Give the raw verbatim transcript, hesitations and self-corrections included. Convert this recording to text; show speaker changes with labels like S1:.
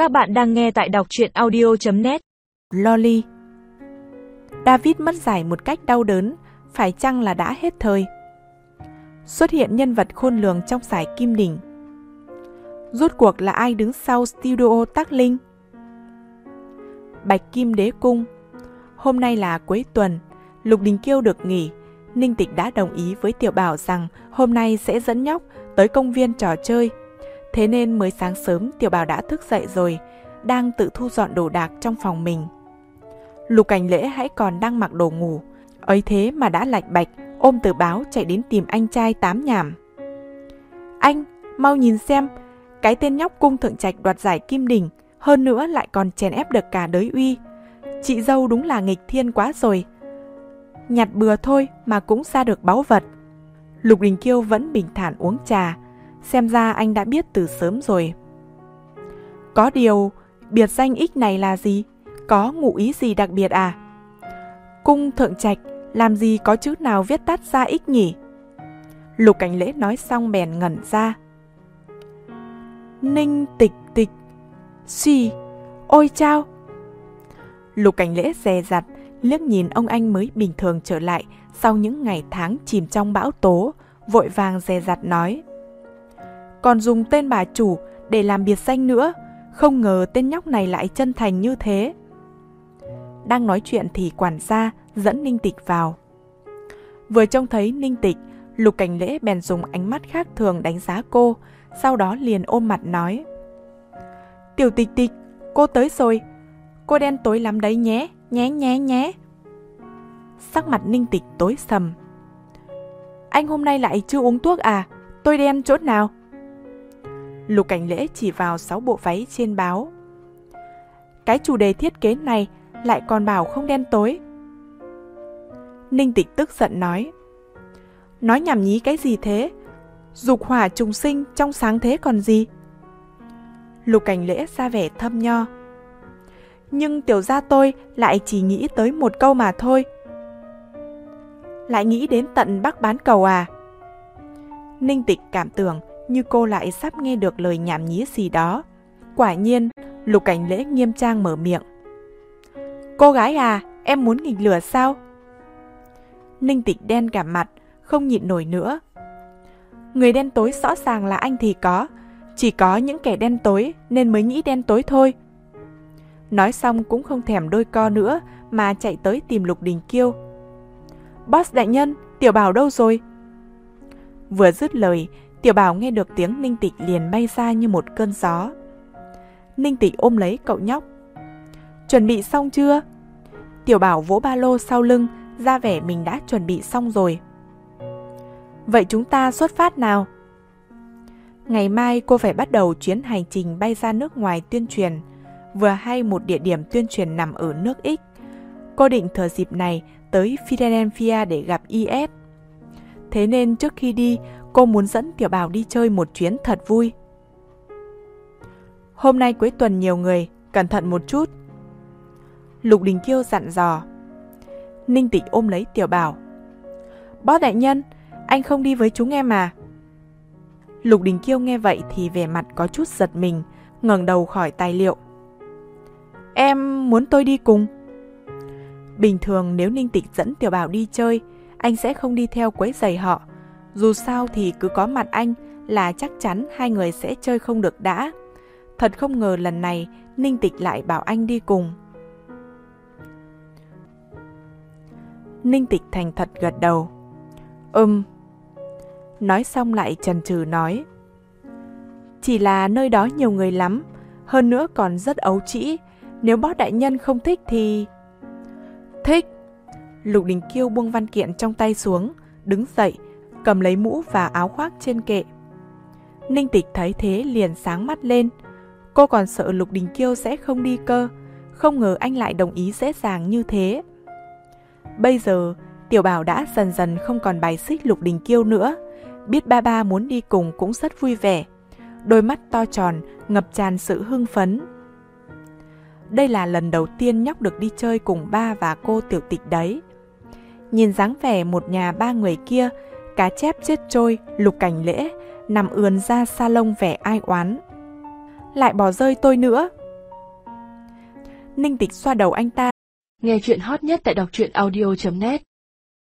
S1: Các bạn đang nghe tại đọc truyện audio chấm net.
S2: Loli. David mất giải một cách đau đớn, phải chăng là đã hết thời? Xuất hiện nhân vật khôn lường trong giải Kim Đỉnh. Rốt cuộc là ai đứng sau studio Tác Linh? Bạch Kim Đế Cung. Hôm nay là cuối tuần, Lục Đình Kiêu được nghỉ. Ninh Tịch đã đồng ý với Tiểu Bảo rằng hôm nay sẽ dẫn nhóc tới công viên trò chơi. Thế nên mới sáng sớm Tiểu Bảo đã thức dậy rồi, đang tự thu dọn đồ đạc trong phòng mình. Lục Cảnh Lễ hãy còn đang mặc đồ ngủ, ấy thế mà đã lạch bạch ôm tờ báo chạy đến tìm anh trai tám nhảm. Anh, mau nhìn xem, cái tên nhóc Cung Thượng Trạch đoạt giải Kim Đỉnh, hơn nữa lại còn chèn ép được cả đới uy. Chị dâu đúng là nghịch thiên quá rồi. Nhặt bừa thôi mà cũng ra được báu vật. Lục Đình Kiêu vẫn bình thản uống trà, xem ra anh đã biết từ sớm rồi. Có điều, biệt danh X này là gì? Có ngụ ý gì đặc biệt à? Cung Thượng Trạch, làm gì có chữ nào viết tắt ra X nhỉ? Lục Cảnh Lễ nói xong bèn ngẩn ra. Ninh Tịch Tịch. Xì, ôi chao! Lục Cảnh Lễ dè dặt, liếc nhìn ông anh mới bình thường trở lại sau những ngày tháng chìm trong bão tố, vội vàng dè dặt nói. Còn dùng tên bà chủ để làm biệt danh nữa, không ngờ tên nhóc này lại chân thành như thế. Đang nói chuyện thì quản gia dẫn Ninh Tịch vào. Vừa trông thấy Ninh Tịch, Lục Cảnh Lễ bèn dùng ánh mắt khác thường đánh giá cô, sau đó liền ôm mặt nói. Tiểu Tịch Tịch, cô tới rồi. Cô đen tối lắm đấy nhé, nhé nhé nhé. Sắc mặt Ninh Tịch tối sầm. Anh hôm nay lại chưa uống thuốc à? Tôi đen chỗ nào? Lục Cảnh Lễ chỉ vào sáu bộ váy trên báo. Cái chủ đề thiết kế này lại còn bảo không đen tối. Ninh Tịch tức giận nói. Nói nhảm nhí cái gì thế? Dục hỏa trùng sinh trong sáng thế còn gì? Lục Cảnh Lễ ra vẻ thâm nho. Nhưng tiểu gia tôi lại chỉ nghĩ tới một câu mà thôi. Lại nghĩ đến tận Bắc bán cầu à? Ninh Tịch cảm tưởng như cô lại sắp nghe được lời nhảm nhí gì đó. Quả nhiên, Lục Cảnh Lễ nghiêm trang mở miệng. Cô gái à, em muốn nghịch lửa sao? Ninh Tịch đen cả mặt, không nhịn nổi nữa. Người đen tối rõ ràng là anh thì có, chỉ có những kẻ đen tối nên mới nghĩ đen tối thôi. Nói xong cũng không thèm đôi co nữa mà chạy tới tìm Lục Đình Kiêu. Boss đại nhân, Tiểu Bảo đâu rồi? Vừa dứt lời, Tiểu Bảo nghe được tiếng Ninh Tịch liền bay ra như một cơn gió. Ninh Tịch ôm lấy cậu nhóc. Chuẩn bị xong chưa? Tiểu Bảo vỗ ba lô sau lưng, ra vẻ mình đã chuẩn bị xong rồi. Vậy chúng ta xuất phát nào? Ngày mai cô phải bắt đầu chuyến hành trình bay ra nước ngoài tuyên truyền. Vừa hay một địa điểm tuyên truyền nằm ở nước X. Cô định thừa dịp này tới Philadelphia để gặp i ét. Thế nên trước khi đi, cô muốn dẫn Tiểu Bảo đi chơi một chuyến thật vui. Hôm nay cuối tuần nhiều người, cẩn thận một chút. Lục Đình Kiêu dặn dò. Ninh Tịch ôm lấy Tiểu Bảo. Boss đại nhân, anh không đi với chúng em à? Lục Đình Kiêu nghe vậy thì vẻ mặt có chút giật mình, ngẩng đầu khỏi tài liệu. Em muốn tôi đi cùng. Bình thường nếu Ninh Tịch dẫn Tiểu Bảo đi chơi, anh sẽ không đi theo quấy rầy họ. Dù sao thì cứ có mặt anh là chắc chắn hai người sẽ chơi không được đã. Thật không ngờ lần này Ninh Tịch lại bảo anh đi cùng. Ninh Tịch thành thật gật đầu. Ừm. Nói xong lại chần chừ nói. Chỉ là nơi đó nhiều người lắm, hơn nữa còn rất ấu trĩ. Nếu boss đại nhân không thích thì... Thích. Lục Đình Kiêu buông văn kiện trong tay xuống, đứng dậy, cầm lấy mũ và áo khoác trên kệ. Ninh Tịch thấy thế liền sáng mắt lên. Cô còn sợ Lục Đình Kiêu sẽ không đi cơ, không ngờ anh lại đồng ý dễ dàng như thế. Bây giờ, Tiểu Bảo đã dần dần không còn bài xích Lục Đình Kiêu nữa. Biết ba ba muốn đi cùng cũng rất vui vẻ. Đôi mắt to tròn, ngập tràn sự hưng phấn. Đây là lần đầu tiên nhóc được đi chơi cùng ba và cô Tiểu Tịch đấy. Nhìn dáng vẻ một nhà ba người kia, cá chép chết trôi, Lục Cảnh Lễ nằm ườn ra salon vẻ ai oán. Lại bỏ rơi tôi nữa. Ninh Tịch xoa đầu anh ta.
S3: Nghe chuyện hot nhất tại đọc truyện audio chấm net